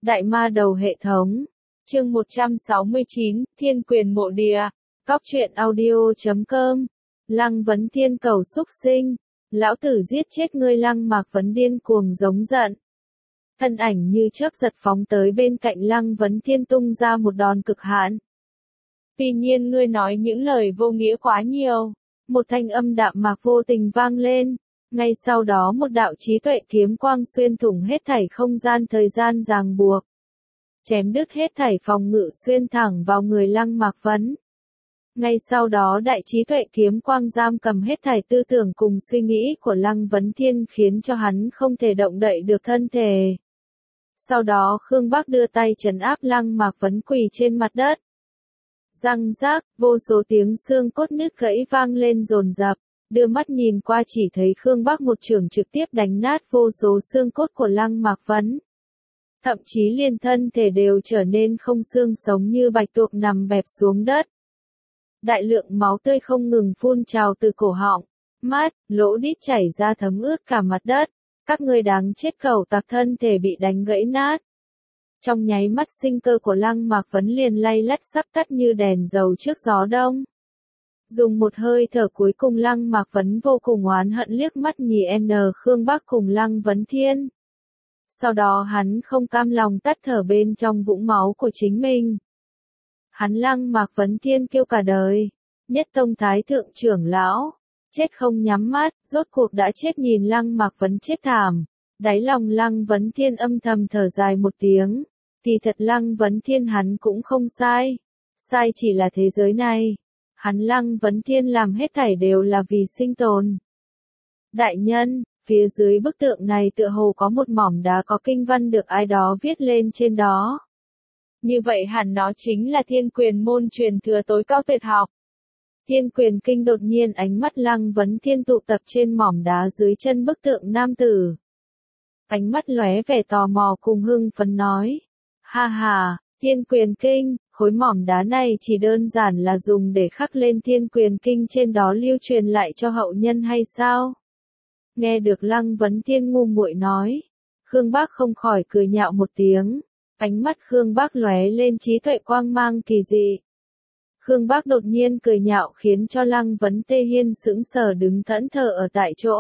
Đại ma đầu hệ thống. Chương 169, Thiên quyền mộ địa. Cóc truyện audio.com. Lăng Vấn Thiên cầu xúc sinh. Lão tử giết chết ngươi. Lăng Mạc Vấn điên cuồng giống giận. Thân ảnh như chớp giật phóng tới bên cạnh Lăng Vấn Thiên tung ra một đòn cực hạn. Tuy nhiên ngươi nói những lời vô nghĩa quá nhiều. Một thanh âm đạm mạc vô tình vang lên. Ngay sau đó một đạo trí tuệ kiếm quang xuyên thủng hết thảy không gian thời gian ràng buộc. Chém đứt hết thảy phòng ngự xuyên thẳng vào người Lăng Mạc Vấn. Ngay sau đó đại trí tuệ kiếm quang giam cầm hết thảy tư tưởng cùng suy nghĩ của Lăng Vấn Thiên khiến cho hắn không thể động đậy được thân thể. Sau đó Khương Bác đưa tay trấn áp Lăng Mạc Vấn quỳ trên mặt đất. Răng rác, vô số tiếng xương cốt nứt gãy vang lên dồn dập. Đưa mắt nhìn qua chỉ thấy Khương Bác một chưởng trực tiếp đánh nát vô số xương cốt của Lăng Mạc Vấn. Thậm chí liền thân thể đều trở nên không xương sống như bạch tuộc nằm bẹp xuống đất. Đại lượng máu tươi không ngừng phun trào từ cổ họng, mắt, lỗ đít chảy ra thấm ướt cả mặt đất. Các ngươi đáng chết, cẩu tặc, thân thể bị đánh gãy nát. Trong nháy mắt sinh cơ của Lăng Mạc Vấn liền lay lắt sắp tắt như đèn dầu trước gió đông. Dùng một hơi thở cuối cùng Lăng Mạc Vấn vô cùng oán hận liếc mắt nhìn Khương Bác cùng Lăng Vấn Thiên. Sau đó hắn không cam lòng tắt thở bên trong vũng máu của chính mình. Hắn Lăng Mạc Vấn Thiên kêu cả đời, Nhất Tông Thái Thượng trưởng lão, chết không nhắm mắt, rốt cuộc đã chết. Nhìn Lăng Mạc Vấn chết thảm, đáy lòng Lăng Vấn Thiên âm thầm thở dài một tiếng. Kỳ thật Lăng Vấn Thiên hắn cũng không sai, sai chỉ là thế giới này. Hắn Lăng Vấn Thiên làm hết thảy đều là vì sinh tồn. Đại nhân, phía dưới bức tượng này tựa hồ có một mỏm đá có kinh văn được ai đó viết lên trên đó. Như vậy hẳn nó chính là Thiên Quyền môn truyền thừa tối cao tuyệt học. Thiên Quyền kinh. Đột nhiên ánh mắt Lăng Vấn Thiên tụ tập trên mỏm đá dưới chân bức tượng nam tử. Ánh mắt lóe vẻ tò mò cùng hưng phấn nói. Ha ha, Thiên Quyền kinh, khối mỏm đá này chỉ đơn giản là dùng để khắc lên Thiên Quyền kinh trên đó lưu truyền lại cho hậu nhân hay sao? Nghe được Lăng Vấn Thiên ngu muội nói, Khương Bác không khỏi cười nhạo một tiếng. Ánh mắt Khương Bác lóe lên trí tuệ quang mang kỳ dị. Khương Bác đột nhiên cười nhạo khiến cho Lăng Vấn Hiên sững sờ đứng thẫn thờ ở tại chỗ.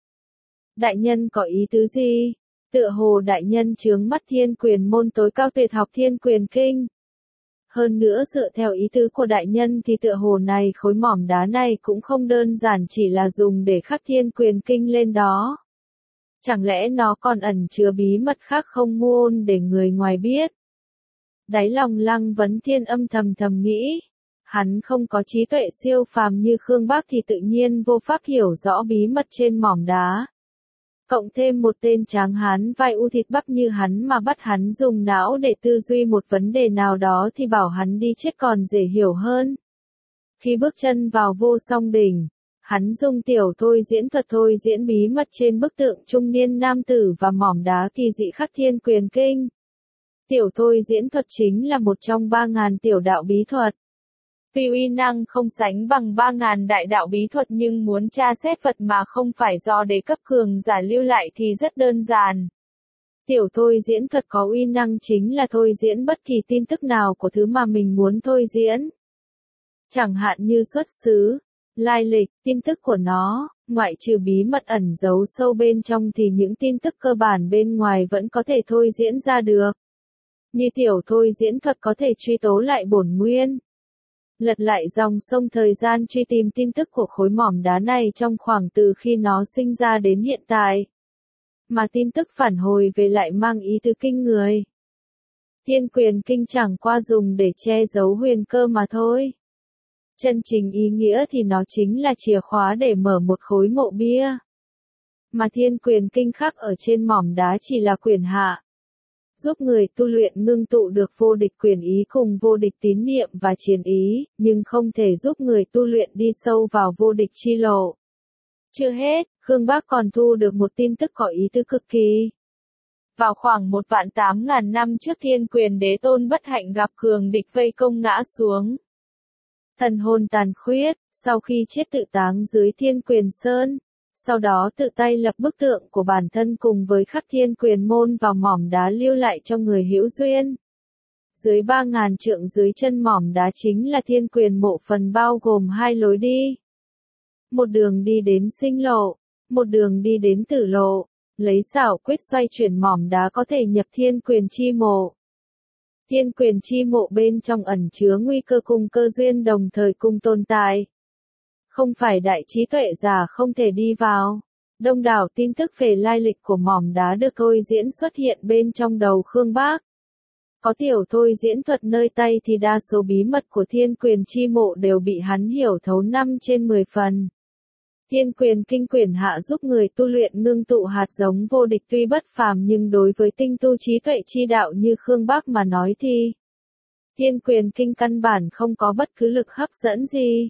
Đại nhân có ý tứ gì? Tựa hồ đại nhân chướng mắt Thiên Quyền môn tối cao tuyệt học Thiên Quyền kinh. Hơn nữa dựa theo ý tứ của đại nhân thì tựa hồ này khối mỏm đá này cũng không đơn giản chỉ là dùng để khắc Thiên Quyền kinh lên đó. Chẳng lẽ nó còn ẩn chứa bí mật khác không ngôn để người ngoài biết? Đáy lòng Lăng Vấn Thiên âm thầm nghĩ. Hắn không có trí tuệ siêu phàm như Khương Bác thì tự nhiên vô pháp hiểu rõ bí mật trên mỏm đá. Cộng thêm một tên tráng hán vai u thịt bắp như hắn mà bắt hắn dùng não để tư duy một vấn đề nào đó thì bảo hắn đi chết còn dễ hiểu hơn. Khi bước chân vào Vô Song Đỉnh, hắn dùng tiểu thôi diễn thuật thôi diễn bí mật trên bức tượng trung niên nam tử và mỏm đá kỳ dị khắc Thiên Quyền kinh. Tiểu thôi diễn thuật chính là một trong 3.000 tiểu đạo bí thuật. Tuy uy năng không sánh bằng 3.000 đại đạo bí thuật nhưng muốn tra xét vật mà không phải do đế cấp cường giả lưu lại thì rất đơn giản. Tiểu thôi diễn thuật có uy năng chính là thôi diễn bất kỳ tin tức nào của thứ mà mình muốn thôi diễn. Chẳng hạn như xuất xứ, lai lịch, tin tức của nó, ngoại trừ bí mật ẩn giấu sâu bên trong thì những tin tức cơ bản bên ngoài vẫn có thể thôi diễn ra được. Như tiểu thôi diễn thuật có thể truy tố lại bổn nguyên. Lật lại dòng sông thời gian truy tìm tin tức của khối mỏm đá này trong khoảng từ khi nó sinh ra đến hiện tại. Mà tin tức phản hồi về lại mang ý tứ kinh người. Thiên Quyền kinh chẳng qua dùng để che giấu huyền cơ mà thôi. Chân chính ý nghĩa thì nó chính là chìa khóa để mở một khối mộ bia. Mà Thiên Quyền kinh khắc ở trên mỏm đá chỉ là quyền hạ. Giúp người tu luyện ngưng tụ được vô địch quyền ý cùng vô địch tín niệm và chiến ý, nhưng không thể giúp người tu luyện đi sâu vào vô địch chi lộ. Chưa hết, Khương Bác còn thu được một tin tức có ý tứ cực kỳ. Vào khoảng 1.800.000 năm trước Thiên Quyền đế tôn bất hạnh gặp cường địch vây công ngã xuống. Thần hồn tàn khuyết, sau khi chết tự táng dưới Thiên Quyền Sơn. Sau đó tự tay lập bức tượng của bản thân cùng với khắc thiên quyền môn vào mỏm đá lưu lại cho người hữu duyên. Dưới 3.000 trượng dưới chân mỏm đá chính là thiên quyền mộ phần bao gồm hai lối đi. Một đường đi đến sinh lộ, một đường đi đến tử lộ, lấy xảo quyết xoay chuyển mỏm đá có thể nhập thiên quyền chi mộ. Thiên quyền chi mộ bên trong ẩn chứa nguy cơ cùng cơ duyên đồng thời cùng tồn tại. Không phải đại trí tuệ giả không thể đi vào. Đông đảo tin tức về lai lịch của mỏm đá được thôi diễn xuất hiện bên trong đầu Khương Bác. Có tiểu thôi diễn thuật nơi tay thì đa số bí mật của thiên quyền chi mộ đều bị hắn hiểu thấu 5 trên 10 phần. Thiên quyền kinh quyển hạ giúp người tu luyện ngưng tụ hạt giống vô địch tuy bất phàm nhưng đối với tinh tu trí tuệ chi đạo như Khương Bác mà nói thì thiên quyền kinh căn bản không có bất cứ lực hấp dẫn gì.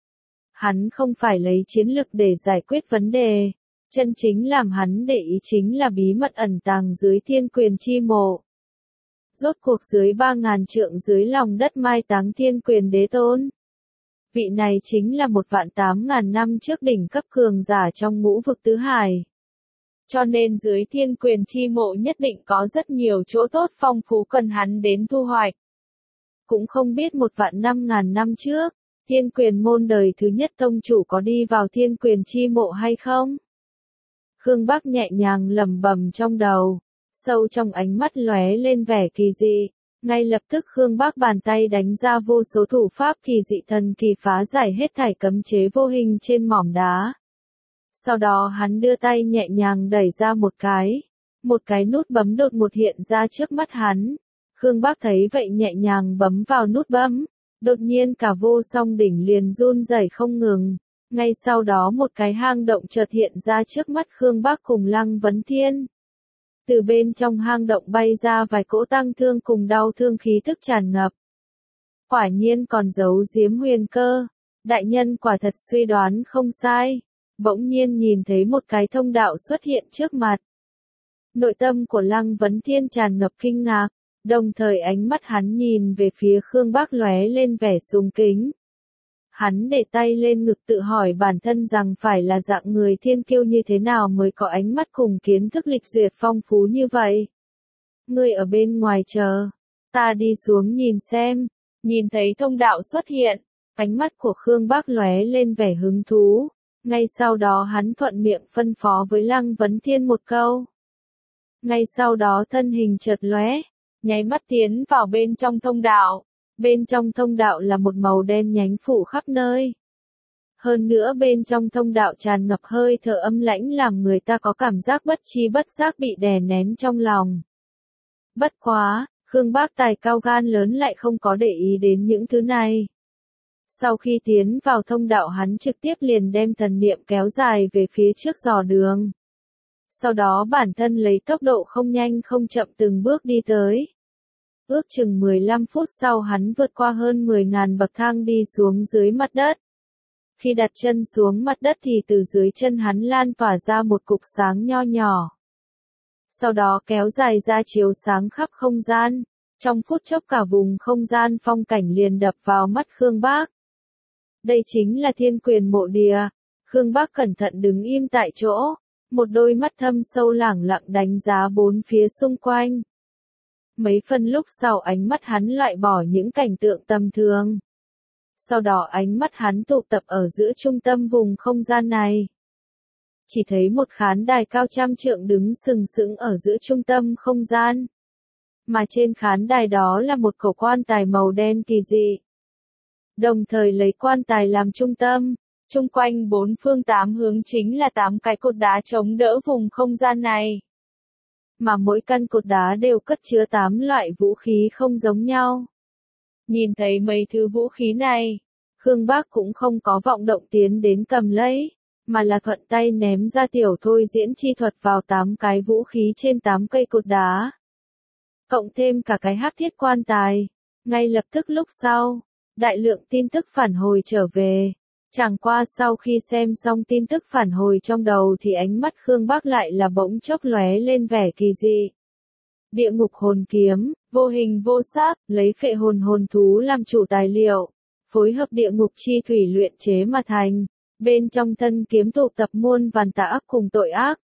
Hắn không phải lấy chiến lực để giải quyết vấn đề. Chân chính làm hắn để ý chính là bí mật ẩn tàng dưới thiên quyền chi mộ. Rốt cuộc dưới 3.000 trượng dưới lòng đất mai táng thiên quyền đế tôn. Vị này chính là 1.800.000 năm trước đỉnh cấp cường giả trong ngũ vực tứ hải. Cho nên dưới thiên quyền chi mộ nhất định có rất nhiều chỗ tốt phong phú cần hắn đến thu hoạch. Cũng không biết 1.500.000 năm trước, thiên quyền môn đời thứ nhất tông chủ có đi vào thiên quyền chi mộ hay không? Khương Bác nhẹ nhàng lẩm bẩm trong đầu, sâu trong ánh mắt lóe lên vẻ kỳ dị. Ngay lập tức Khương Bác bàn tay đánh ra vô số thủ pháp kỳ dị thần kỳ phá giải hết thảy cấm chế vô hình trên mỏm đá. Sau đó hắn đưa tay nhẹ nhàng đẩy ra một cái nút bấm đột ngột hiện ra trước mắt hắn. Khương Bác thấy vậy nhẹ nhàng bấm vào nút bấm, đột nhiên cả vô song đỉnh liền run rẩy không ngừng. Ngay sau đó một cái hang động chợt hiện ra trước mắt Khương Bác cùng Lăng Vấn Thiên. Từ bên trong hang động bay ra vài cỗ tăng thương cùng đau thương khí tức tràn ngập. Quả nhiên còn giấu giếm huyền cơ. Đại nhân quả thật suy đoán không sai. Bỗng nhiên nhìn thấy một cái thông đạo xuất hiện trước mặt. Nội tâm của Lăng Vấn Thiên tràn ngập kinh ngạc, đồng thời ánh mắt hắn nhìn về phía Khương Bác lóe lên vẻ sùng kính. Hắn để tay lên ngực tự hỏi bản thân rằng phải là dạng người thiên kiêu như thế nào mới có ánh mắt cùng kiến thức lịch duyệt phong phú như vậy. Ngươi ở bên ngoài chờ, ta đi xuống nhìn xem. Nhìn thấy thông đạo xuất hiện, ánh mắt của Khương Bác lóe lên vẻ hứng thú. Ngay sau đó hắn thuận miệng phân phó với Lăng Vấn Thiên một câu. Ngay sau đó thân hình chợt lóe, nháy mắt tiến vào bên trong thông đạo. Bên trong thông đạo là một màu đen nhánh phủ khắp nơi. Hơn nữa bên trong thông đạo tràn ngập hơi thở âm lãnh làm người ta có cảm giác bất tri bất giác bị đè nén trong lòng. Bất quá, Khương Bác tài cao gan lớn lại không có để ý đến những thứ này. Sau khi tiến vào thông đạo hắn trực tiếp liền đem thần niệm kéo dài về phía trước dò đường. Sau đó bản thân lấy tốc độ không nhanh không chậm từng bước đi tới. Ước chừng 15 phút sau hắn vượt qua hơn 10.000 bậc thang đi xuống dưới mặt đất. Khi đặt chân xuống mặt đất thì từ dưới chân hắn lan tỏa ra một cục sáng nho nhỏ. Sau đó kéo dài ra chiếu sáng khắp không gian. Trong phút chốc cả vùng không gian phong cảnh liền đập vào mắt Khương Bác. Đây chính là thiên quyền mộ địa. Khương Bác cẩn thận đứng im tại chỗ. Một đôi mắt thâm sâu lẳng lặng đánh giá bốn phía xung quanh. Mấy phân lúc sau ánh mắt hắn loại bỏ những cảnh tượng tầm thường. Sau đó ánh mắt hắn tụ tập ở giữa trung tâm vùng không gian này. Chỉ thấy một khán đài cao trăm trượng đứng sừng sững ở giữa trung tâm không gian. Mà trên khán đài đó là một cổ quan tài màu đen kỳ dị. Đồng thời lấy quan tài làm trung tâm, chung quanh bốn phương tám hướng chính là 8 cái cột đá chống đỡ vùng không gian này. Mà mỗi căn cột đá đều cất chứa 8 loại vũ khí không giống nhau. Nhìn thấy mấy thứ vũ khí này, Khương Bác cũng không có vọng động tiến đến cầm lấy, mà là thuận tay ném ra tiểu thôi diễn chi thuật vào 8 cái vũ khí trên 8 cây cột đá. Cộng thêm cả cái hắc thiết quan tài. Ngay lập tức lúc sau, đại lượng tin tức phản hồi trở về. Chẳng qua sau khi xem xong tin tức phản hồi trong đầu thì ánh mắt Khương Bác lại là bỗng chốc lóe lên vẻ kỳ dị. Địa ngục hồn kiếm, vô hình vô sắc, lấy phệ hồn hồn thú làm chủ tài liệu, phối hợp địa ngục chi thủy luyện chế mà thành. Bên trong thân kiếm tụ tập muôn vàn tà ác cùng tội ác.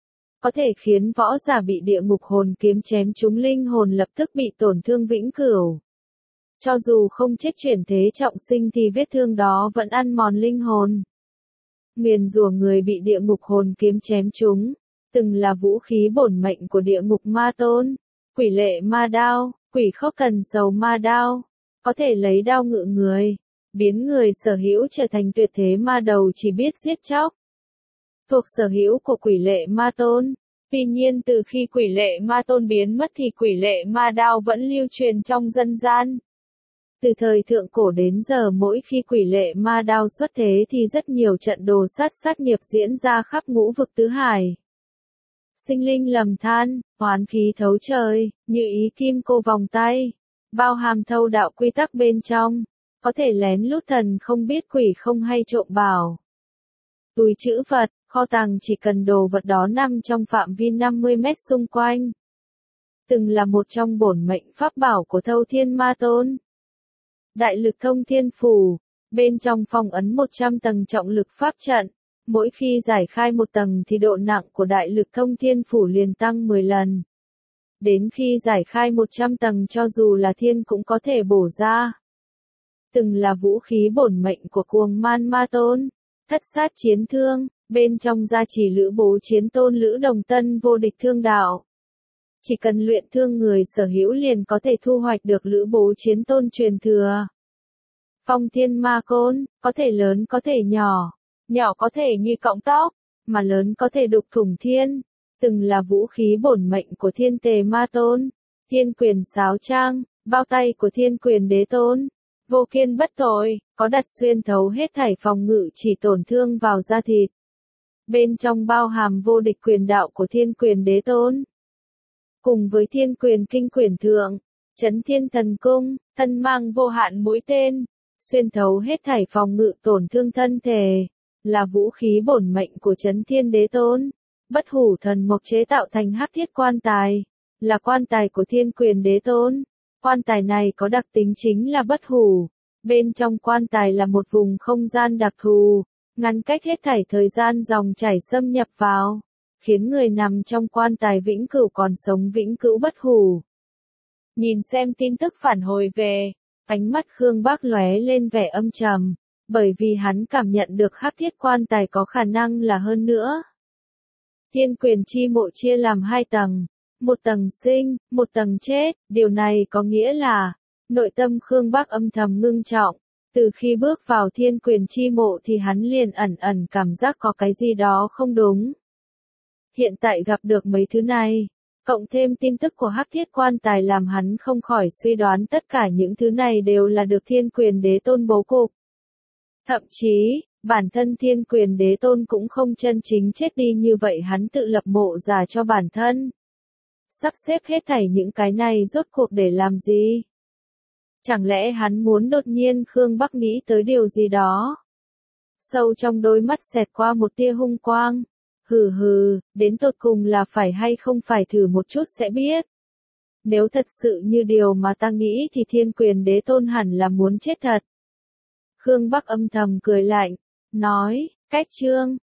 Có thể khiến võ giả bị địa ngục hồn kiếm chém trúng linh hồn lập tức bị tổn thương vĩnh cửu. Cho dù không chết chuyển thế trọng sinh thì vết thương đó vẫn ăn mòn linh hồn. Nguyền rủa người bị địa ngục hồn kiếm chém trúng, từng là vũ khí bổn mệnh của địa ngục ma tôn. Quỷ lệ ma đao, quỷ khóc thần sầu ma đao, có thể lấy đao ngự người, biến người sở hữu trở thành tuyệt thế ma đầu chỉ biết giết chóc. Thuộc sở hữu của quỷ lệ ma tôn. Tuy nhiên từ khi quỷ lệ ma tôn biến mất thì quỷ lệ ma đao vẫn lưu truyền trong dân gian. Từ thời thượng cổ đến giờ mỗi khi quỷ lệ ma đao xuất thế thì rất nhiều trận đồ sát nghiệp diễn ra khắp ngũ vực tứ hải. Sinh linh lầm than, oán khí thấu trời, như ý kim cô vòng tay, bao hàm thâu đạo quy tắc bên trong, có thể lén lút thần không biết quỷ không hay trộm bảo. Túi trữ vật, kho tàng chỉ cần đồ vật đó nằm trong phạm vi 50 mét xung quanh. Từng là một trong bổn mệnh pháp bảo của Thâu Thiên Ma Tôn. Đại lực thông thiên phủ, bên trong phong ấn 100 tầng trọng lực pháp trận. Mỗi khi giải khai một tầng thì độ nặng của đại lực thông thiên phủ liền tăng 10 lần. Đến khi giải khai 100 tầng cho dù là thiên cũng có thể bổ ra. Từng là vũ khí bổn mệnh của cuồng man ma tôn. Thất sát chiến thương, bên trong gia trì lữ bố chiến tôn lữ đồng tân vô địch thương đạo. Chỉ cần luyện thương người sở hữu liền có thể thu hoạch được lữ bố chiến tôn truyền thừa. Phong thiên ma côn, có thể lớn có thể nhỏ. Nhỏ có thể như cọng tóc, mà lớn có thể đục thủng thiên. Từng là vũ khí bổn mệnh của thiên tề ma tôn. Thiên quyền sáo trang, bao tay của thiên quyền đế tôn. Vô kiên bất tội, có đặt xuyên thấu hết thảy phòng ngự chỉ tổn thương vào da thịt. Bên trong bao hàm vô địch quyền đạo của thiên quyền đế tôn. Cùng với thiên quyền kinh quyển thượng, chấn thiên thần cung, thân mang vô hạn mũi tên, xuyên thấu hết thảy phòng ngự tổn thương thân thể, là vũ khí bổn mệnh của chấn thiên đế tôn. Bất hủ thần mộc chế tạo thành hắc thiết quan tài, là quan tài của thiên quyền đế tôn. Quan tài này có đặc tính chính là bất hủ. Bên trong quan tài là một vùng không gian đặc thù, ngăn cách hết thảy thời gian dòng chảy xâm nhập vào, khiến người nằm trong quan tài vĩnh cửu còn sống vĩnh cửu bất hủ. Nhìn xem tin tức phản hồi về, ánh mắt Khương Bác lóe lên vẻ âm trầm, bởi vì hắn cảm nhận được hắc thiết quan tài có khả năng là hơn nữa. Thiên quyền chi mộ chia làm 2 tầng. Một tầng sinh, một tầng chết, điều này có nghĩa là, nội tâm Khương Bác âm thầm ngưng trọng, từ khi bước vào thiên quyền chi mộ thì hắn liền ẩn cảm giác có cái gì đó không đúng. Hiện tại gặp được mấy thứ này, cộng thêm tin tức của hắc thiết quan tài làm hắn không khỏi suy đoán tất cả những thứ này đều là được thiên quyền đế tôn bố cục. Thậm chí, bản thân thiên quyền đế tôn cũng không chân chính chết đi như vậy hắn tự lập mộ giả cho bản thân. Sắp xếp hết thảy những cái này rốt cuộc để làm gì? Chẳng lẽ hắn muốn đột nhiên Khương Bắc nghĩ tới điều gì đó? Sâu trong đôi mắt xẹt qua một tia hung quang. Hừ, đến tột cùng là phải hay không phải thử một chút sẽ biết. Nếu thật sự như điều mà ta nghĩ thì thiên quyền đế tôn hẳn là muốn chết thật. Khương Bắc âm thầm cười lạnh, nói, cách chương,